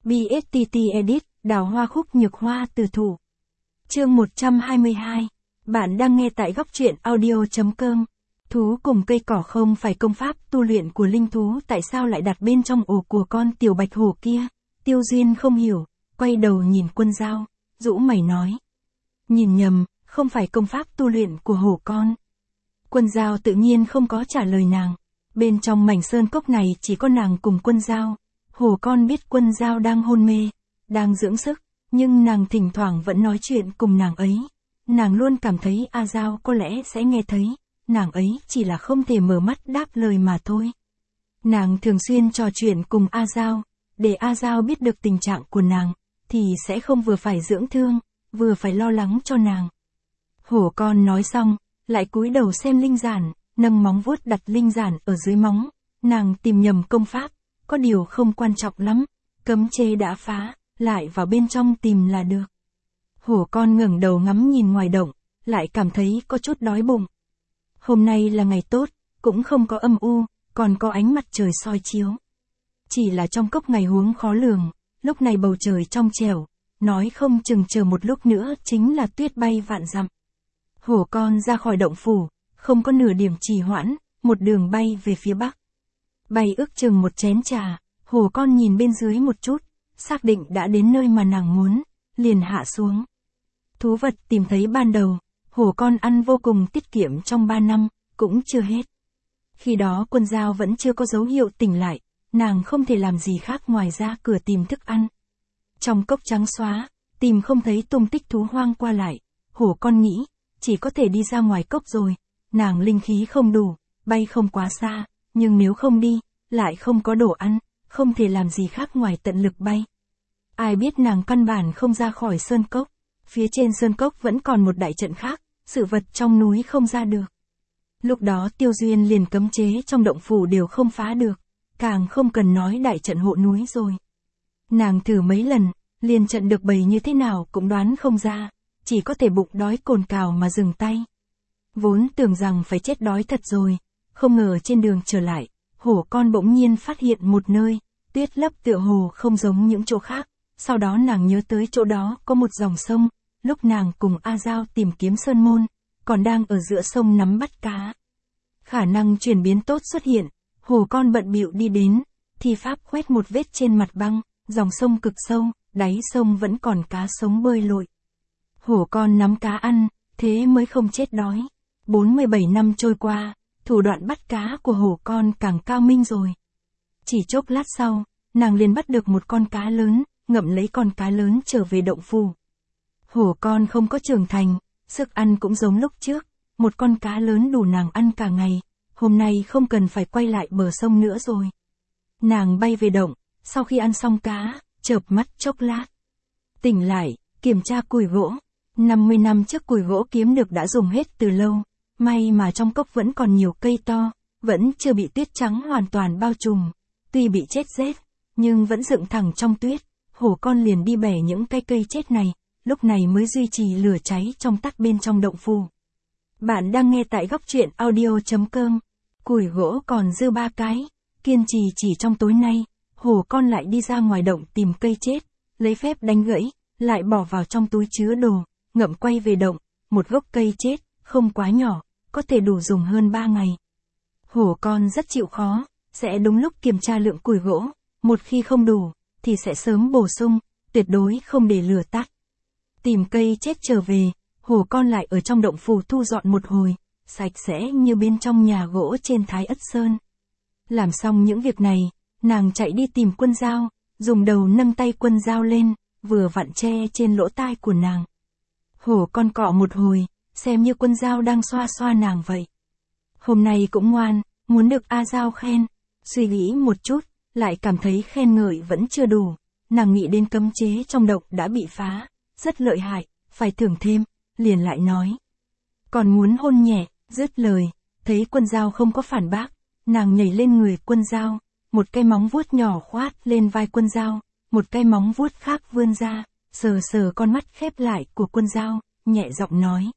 BSTT Edit, đào hoa khúc nhược hoa từ thủ. Chương 122. Bạn đang nghe tại góc truyện audio.com. Thú cùng cây cỏ không phải công pháp tu luyện của linh thú, tại sao lại đặt bên trong ổ của con tiểu bạch hổ kia? Tiêu Duyên không hiểu, quay đầu nhìn Quân Dao, rũ mày nói. Nhìn nhầm, không phải công pháp tu luyện của hổ con. Quân Dao tự nhiên không có trả lời nàng. Bên trong mảnh sơn cốc này chỉ có nàng cùng Quân Dao. Hổ con biết Quân Dao đang hôn mê, đang dưỡng sức, nhưng nàng thỉnh thoảng vẫn nói chuyện cùng nàng ấy. Nàng luôn cảm thấy A Dao có lẽ sẽ nghe thấy, nàng ấy chỉ là không thể mở mắt đáp lời mà thôi. Nàng thường xuyên trò chuyện cùng A Dao, để A Dao biết được tình trạng của nàng, thì sẽ không vừa phải dưỡng thương, vừa phải lo lắng cho nàng. Hổ con nói xong, lại cúi đầu xem linh giản, nâng móng vuốt đặt linh giản ở dưới móng. Nàng tìm nhầm công pháp, có điều không quan trọng lắm, cấm chế đã phá, lại vào bên trong tìm là được. Hổ con ngẩng đầu ngắm nhìn ngoài động, lại cảm thấy có chút đói bụng. Hôm nay là ngày tốt, cũng không có âm u, còn có ánh mặt trời soi chiếu. Chỉ là trong cốc ngày huống khó lường, lúc này bầu trời trong trẻo, nói không chừng chờ một lúc nữa chính là tuyết bay vạn dặm. Hổ con ra khỏi động phủ, không có nửa điểm trì hoãn, một đường bay về phía bắc. Bay ước chừng một chén trà, hổ con nhìn bên dưới một chút, xác định đã đến nơi mà nàng muốn, liền hạ xuống. Thú vật tìm thấy ban đầu, hổ con ăn vô cùng tiết kiệm trong 3 năm, cũng chưa hết. Khi đó Quân Dao vẫn chưa có dấu hiệu tỉnh lại, nàng không thể làm gì khác ngoài ra cửa tìm thức ăn. Trong cốc trắng xóa, tìm không thấy tung tích thú hoang qua lại, hổ con nghĩ, chỉ có thể đi ra ngoài cốc rồi, nàng linh khí không đủ, bay không quá xa, nhưng nếu không đi, lại không có đồ ăn, không thể làm gì khác ngoài tận lực bay. Ai biết nàng căn bản không ra khỏi sơn cốc, phía trên sơn cốc vẫn còn một đại trận khác, sự vật trong núi không ra được. Lúc đó Tiêu Duyên liền cấm chế trong động phủ đều không phá được, càng không cần nói đại trận hộ núi rồi. Nàng thử mấy lần, liền trận được bày như thế nào cũng đoán không ra, chỉ có thể bụng đói cồn cào mà dừng tay. Vốn tưởng rằng phải chết đói thật rồi, không ngờ trên đường trở lại, hổ con bỗng nhiên phát hiện một nơi, tuyết lấp tựa hồ không giống những chỗ khác. Sau đó nàng nhớ tới chỗ đó có một dòng sông, lúc nàng cùng A Dao tìm kiếm sơn môn, còn đang ở giữa sông nắm bắt cá. Khả năng chuyển biến tốt xuất hiện, hổ con bận bịu đi đến, thi pháp quét một vết trên mặt băng, dòng sông cực sâu, đáy sông vẫn còn cá sống bơi lội. Hổ con nắm cá ăn, thế mới không chết đói. 47 năm trôi qua, thủ đoạn bắt cá của hổ con càng cao minh rồi. Chỉ chốc lát sau, nàng liền bắt được một con cá lớn, ngậm lấy con cá lớn trở về động phủ. Hổ con không có trưởng thành, sức ăn cũng giống lúc trước, một con cá lớn đủ nàng ăn cả ngày, hôm nay không cần phải quay lại bờ sông nữa rồi. Nàng bay về động, sau khi ăn xong cá, chợp mắt chốc lát. Tỉnh lại, kiểm tra củi gỗ. 50 năm trước củi gỗ kiếm được đã dùng hết từ lâu, may mà trong cốc vẫn còn nhiều cây to, vẫn chưa bị tuyết trắng hoàn toàn bao trùm. Tuy bị chết rét, nhưng vẫn dựng thẳng trong tuyết, hổ con liền đi bẻ những cái cây chết này, lúc này mới duy trì lửa cháy trong tắt bên trong động phủ. Bạn đang nghe tại góc truyện audio.com. Củi gỗ còn dư 3 cái, kiên trì chỉ trong tối nay, hổ con lại đi ra ngoài động tìm cây chết, lấy phép đánh gãy, lại bỏ vào trong túi chứa đồ, ngậm quay về động, một gốc cây chết, không quá nhỏ, có thể đủ dùng hơn 3 ngày. Hổ con rất chịu khó, sẽ đúng lúc kiểm tra lượng củi gỗ, một khi không đủ, thì sẽ sớm bổ sung, tuyệt đối không để lửa tắt. Tìm cây chết trở về, hổ con lại ở trong động phủ thu dọn một hồi, sạch sẽ như bên trong nhà gỗ trên Thái Ất Sơn. Làm xong những việc này, nàng chạy đi tìm Quân Dao, dùng đầu nâng tay Quân Dao lên, vừa vặn che trên lỗ tai của nàng. Hổ con cọ một hồi, xem như Quân Dao đang xoa xoa nàng vậy. Hôm nay cũng ngoan, muốn được A Dao khen. Suy nghĩ một chút, lại cảm thấy khen ngợi vẫn chưa đủ. Nàng nghĩ đến cấm chế trong động đã bị phá, rất lợi hại, phải thưởng thêm, liền lại nói. Còn muốn hôn nhẹ, dứt lời, thấy Quân Dao không có phản bác, nàng nhảy lên người Quân Dao, một cái móng vuốt nhỏ khoát lên vai Quân Dao, một cái móng vuốt khác vươn ra, sờ sờ con mắt khép lại của Quân Dao, nhẹ giọng nói.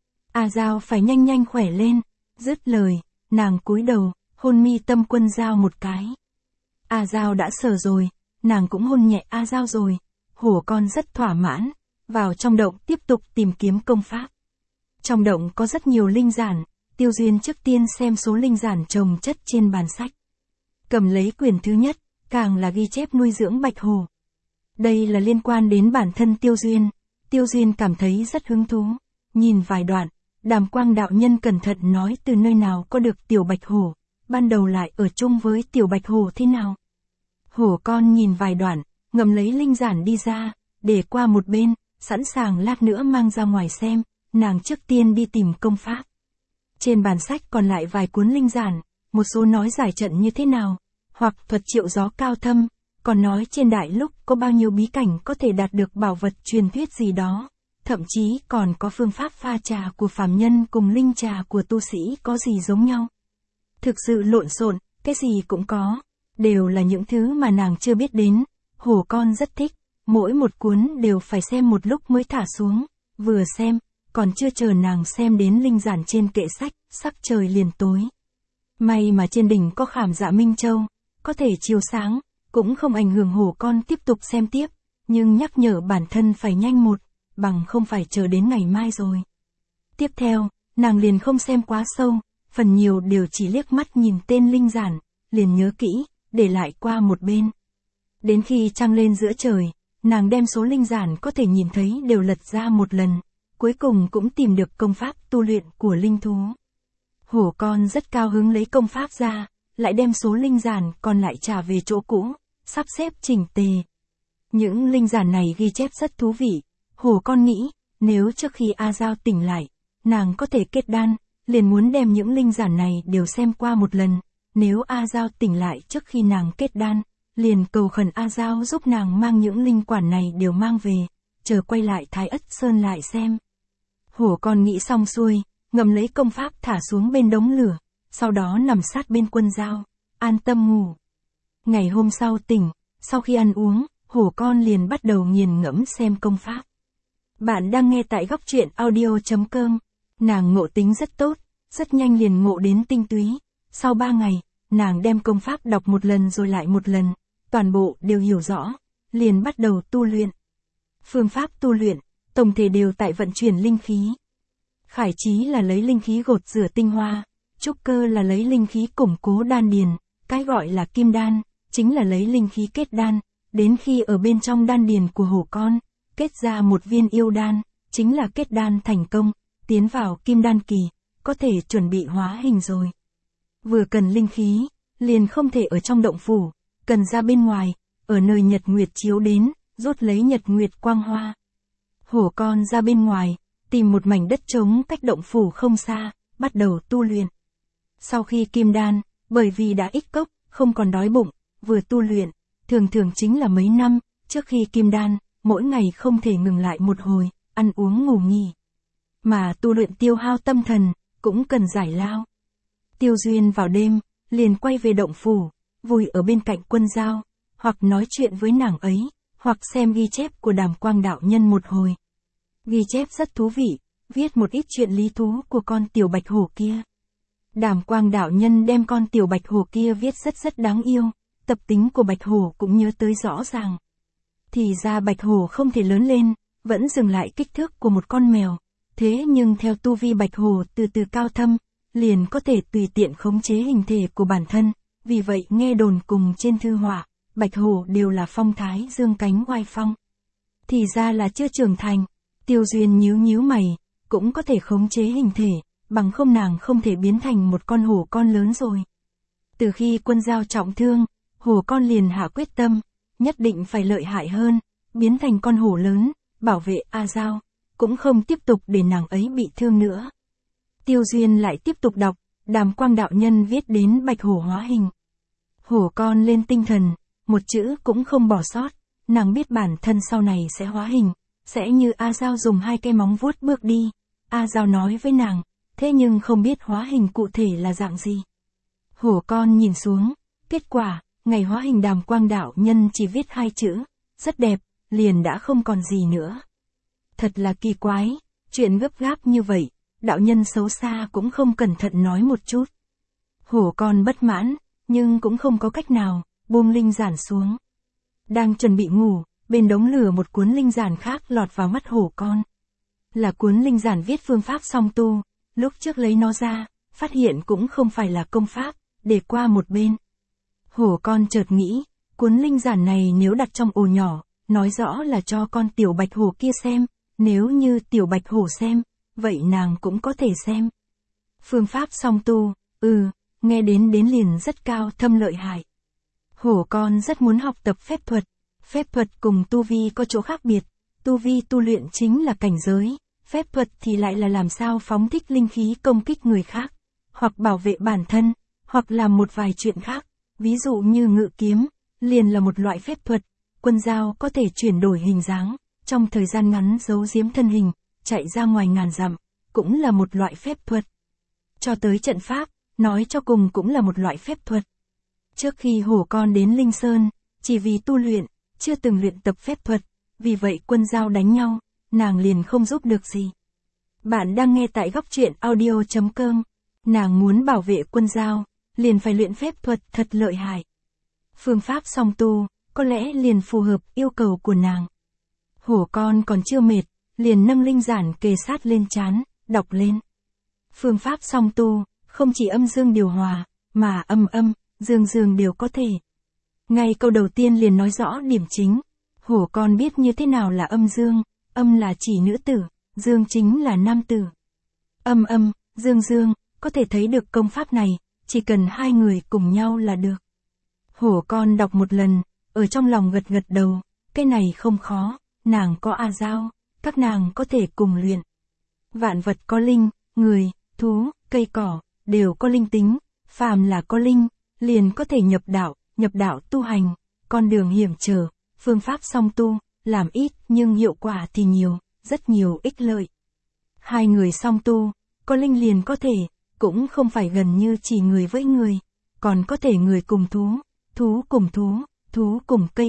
A Dao phải nhanh nhanh khỏe lên, dứt lời, nàng cúi đầu, hôn mi tâm Quân Dao một cái. A Dao đã sờ rồi, nàng cũng hôn nhẹ A Giao rồi. Hổ con rất thỏa mãn, vào trong động tiếp tục tìm kiếm công pháp. Trong động có rất nhiều linh giản, Tiêu Duyên trước tiên xem số linh giản chồng chất trên bàn sách. Cầm lấy quyển thứ nhất, càng là ghi chép nuôi dưỡng bạch hổ. Đây là liên quan đến bản thân Tiêu Duyên. Tiêu Duyên cảm thấy rất hứng thú, nhìn vài đoạn, Đàm Quang đạo nhân cẩn thận nói từ nơi nào có được tiểu bạch hổ, ban đầu lại ở chung với tiểu bạch hổ thế nào. Hổ con nhìn vài đoạn, ngậm lấy linh giản đi ra, để qua một bên, sẵn sàng lát nữa mang ra ngoài xem, nàng trước tiên đi tìm công pháp. Trên bàn sách còn lại vài cuốn linh giản, một số nói giải trận như thế nào, hoặc thuật triệu gió cao thâm, còn nói trên đại lúc có bao nhiêu bí cảnh có thể đạt được bảo vật truyền thuyết gì đó, thậm chí còn có phương pháp pha trà của phàm nhân cùng linh trà của tu sĩ có gì giống nhau. Thực sự lộn xộn, cái gì cũng có, đều là những thứ mà nàng chưa biết đến. Hổ con rất thích, mỗi một cuốn đều phải xem một lúc mới thả xuống, vừa xem, còn chưa chờ nàng xem đến linh giản trên kệ sách, sắc trời liền tối. May mà trên đỉnh có khảm Dạ Minh Châu, có thể chiếu sáng, cũng không ảnh hưởng hổ con tiếp tục xem tiếp, nhưng nhắc nhở bản thân phải nhanh một, bằng không phải chờ đến ngày mai rồi. Tiếp theo, nàng liền không xem quá sâu, phần nhiều đều chỉ liếc mắt nhìn tên linh giản, liền nhớ kỹ, để lại qua một bên. Đến khi trăng lên giữa trời, nàng đem số linh giản có thể nhìn thấy đều lật ra một lần, cuối cùng cũng tìm được công pháp tu luyện của linh thú. Hổ con rất cao hứng lấy công pháp ra, lại đem số linh giản còn lại trả về chỗ cũ, sắp xếp chỉnh tề. Những linh giản này ghi chép rất thú vị, hổ con nghĩ, nếu trước khi A Giao tỉnh lại, nàng có thể kết đan, liền muốn đem những linh giản này đều xem qua một lần, nếu A Giao tỉnh lại trước khi nàng kết đan, liền cầu khẩn A Giao giúp nàng mang những linh quản này đều mang về, chờ quay lại Thái Ất Sơn lại xem. Hổ con nghĩ xong xuôi, ngậm lấy công pháp thả xuống bên đống lửa, sau đó nằm sát bên Quân Dao, an tâm ngủ. Ngày hôm sau tỉnh, sau khi ăn uống, hổ con liền bắt đầu nghiền ngẫm xem công pháp. Bạn đang nghe tại góc truyện audio.com, nàng ngộ tính rất tốt, rất nhanh liền ngộ đến tinh túy. Sau 3 ngày, nàng đem công pháp đọc một lần rồi lại một lần, toàn bộ đều hiểu rõ, liền bắt đầu tu luyện. Phương pháp tu luyện, tổng thể đều tại vận chuyển linh khí. Khải trí là lấy linh khí gột rửa tinh hoa, trúc cơ là lấy linh khí củng cố đan điền, cái gọi là kim đan, chính là lấy linh khí kết đan, đến khi ở bên trong đan điền của hổ con, kết ra một viên yêu đan, chính là kết đan thành công, tiến vào kim đan kỳ, có thể chuẩn bị hóa hình rồi. Vừa cần linh khí, liền không thể ở trong động phủ, cần ra bên ngoài, ở nơi nhật nguyệt chiếu đến, rút lấy nhật nguyệt quang hoa. Hổ con ra bên ngoài, tìm một mảnh đất trống cách động phủ không xa, bắt đầu tu luyện. Sau khi kim đan, bởi vì đã ít cốc, không còn đói bụng, vừa tu luyện, thường thường chính là mấy năm, trước khi kim đan, mỗi ngày không thể ngừng lại một hồi, ăn uống ngủ nghỉ. Mà tu luyện tiêu hao tâm thần, cũng cần giải lao. Tiêu Duyên vào đêm, liền quay về động phủ, vui ở bên cạnh Quân Dao, hoặc nói chuyện với nàng ấy, hoặc xem ghi chép của Đàm Quang đạo nhân một hồi. Ghi chép rất thú vị, viết một ít chuyện lý thú của con tiểu bạch hổ kia. Đàm Quang đạo nhân đem con tiểu bạch hổ kia viết rất đáng yêu, tập tính của bạch hổ cũng nhớ tới rõ ràng. Thì ra bạch hổ không thể lớn lên, vẫn dừng lại kích thước của một con mèo, thế nhưng theo tu vi bạch hổ từ từ cao thâm, liền có thể tùy tiện khống chế hình thể của bản thân, vì vậy nghe đồn cùng trên thư họa, bạch hổ đều là phong thái dương cánh oai phong. Thì ra là chưa trưởng thành, Tiêu Duyên nhíu mày, cũng có thể khống chế hình thể, bằng không nàng không thể biến thành một con hổ con lớn rồi. Từ khi Quân Dao trọng thương, hổ con liền hạ quyết tâm, nhất định phải lợi hại hơn, biến thành con hổ lớn, bảo vệ A Giao, cũng không tiếp tục để nàng ấy bị thương nữa. Tiêu Duyên lại tiếp tục đọc, Đàm Quang đạo nhân viết đến bạch hổ hóa hình. Hổ con lên tinh thần, một chữ cũng không bỏ sót, nàng biết bản thân sau này sẽ hóa hình, sẽ như A Giao dùng 2 cái móng vuốt bước đi. A Giao nói với nàng, thế nhưng không biết hóa hình cụ thể là dạng gì. Hổ con nhìn xuống, kết quả, ngày hóa hình Đàm Quang đạo nhân chỉ viết 2 chữ, rất đẹp, liền đã không còn gì nữa. Thật là kỳ quái, chuyện gấp gáp như vậy, đạo nhân xấu xa cũng không cẩn thận nói một chút. Hổ con bất mãn, nhưng cũng không có cách nào, buông linh giản xuống. Đang chuẩn bị ngủ, bên đống lửa một cuốn linh giản khác lọt vào mắt hổ con. Là cuốn linh giản viết phương pháp song tu, lúc trước lấy nó ra, phát hiện cũng không phải là công pháp, để qua một bên. Hổ con chợt nghĩ, cuốn linh giản này nếu đặt trong ổ nhỏ, nói rõ là cho con tiểu bạch hổ kia xem, nếu như tiểu bạch hổ xem, vậy nàng cũng có thể xem. Phương pháp song tu, nghe đến liền rất cao thâm lợi hại. Hổ con rất muốn học tập phép thuật cùng tu vi có chỗ khác biệt, tu vi tu luyện chính là cảnh giới, phép thuật thì lại là làm sao phóng thích linh khí công kích người khác, hoặc bảo vệ bản thân, hoặc làm một vài chuyện khác, ví dụ như ngự kiếm, liền là một loại phép thuật, quân dao có thể chuyển đổi hình dáng, trong thời gian ngắn giấu giếm thân hình, chạy ra ngoài ngàn dặm, cũng là một loại phép thuật. Cho tới trận pháp, nói cho cùng cũng là một loại phép thuật. Trước khi hổ con đến Linh Sơn, chỉ vì tu luyện, chưa từng luyện tập phép thuật, vì vậy quân dao đánh nhau, nàng liền không giúp được gì. Bạn đang nghe tại góc truyện audio.com, nàng muốn bảo vệ quân dao, liền phải luyện phép thuật thật lợi hại. Phương pháp song tu, có lẽ liền phù hợp yêu cầu của nàng. Hổ con còn chưa mệt, liền nâng linh giản kề sát lên trán, đọc lên. Phương pháp song tu, không chỉ âm dương điều hòa, mà âm, dương đều có thể. Ngay câu đầu tiên liền nói rõ điểm chính. Hổ con biết như thế nào là âm là chỉ nữ tử, dương chính là nam tử. Âm, dương, có thể thấy được công pháp này, chỉ cần hai người cùng nhau là được. Hổ con đọc một lần, ở trong lòng gật đầu, cái này không khó, nàng có A Giao, các nàng có thể cùng luyện. Vạn vật có linh, người, thú, cây cỏ, đều có linh tính, phàm là có linh, liền có thể nhập đạo tu hành, con đường hiểm trở, phương pháp song tu, làm ít nhưng hiệu quả thì nhiều, rất nhiều ích lợi. Hai người song tu, có linh liền có thể, cũng không phải gần như chỉ người với người, còn có thể người cùng thú, thú cùng thú, thú cùng cây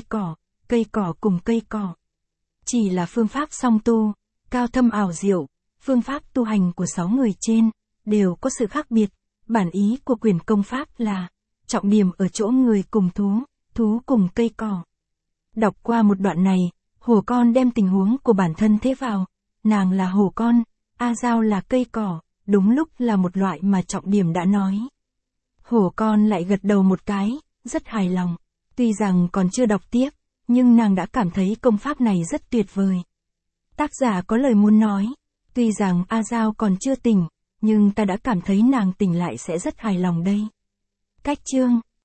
cỏ cùng cây cỏ. Chỉ là phương pháp song tu, cao thâm ảo diệu, phương pháp tu hành của 6 người trên, đều có sự khác biệt, bản ý của quyển công pháp là, trọng điểm ở chỗ người cùng thú, thú cùng cây cỏ. Đọc qua một đoạn này, hổ con đem tình huống của bản thân thế vào, nàng là hổ con, A Giao là cây cỏ, đúng lúc là một loại mà trọng điểm đã nói. Hổ con lại gật đầu một cái, rất hài lòng, tuy rằng còn chưa đọc tiếp, nhưng nàng đã cảm thấy công pháp này rất tuyệt vời. Tác giả có lời muốn nói, tuy rằng A Giao còn chưa tỉnh, nhưng ta đã cảm thấy nàng tỉnh lại sẽ rất hài lòng đây. Cách chương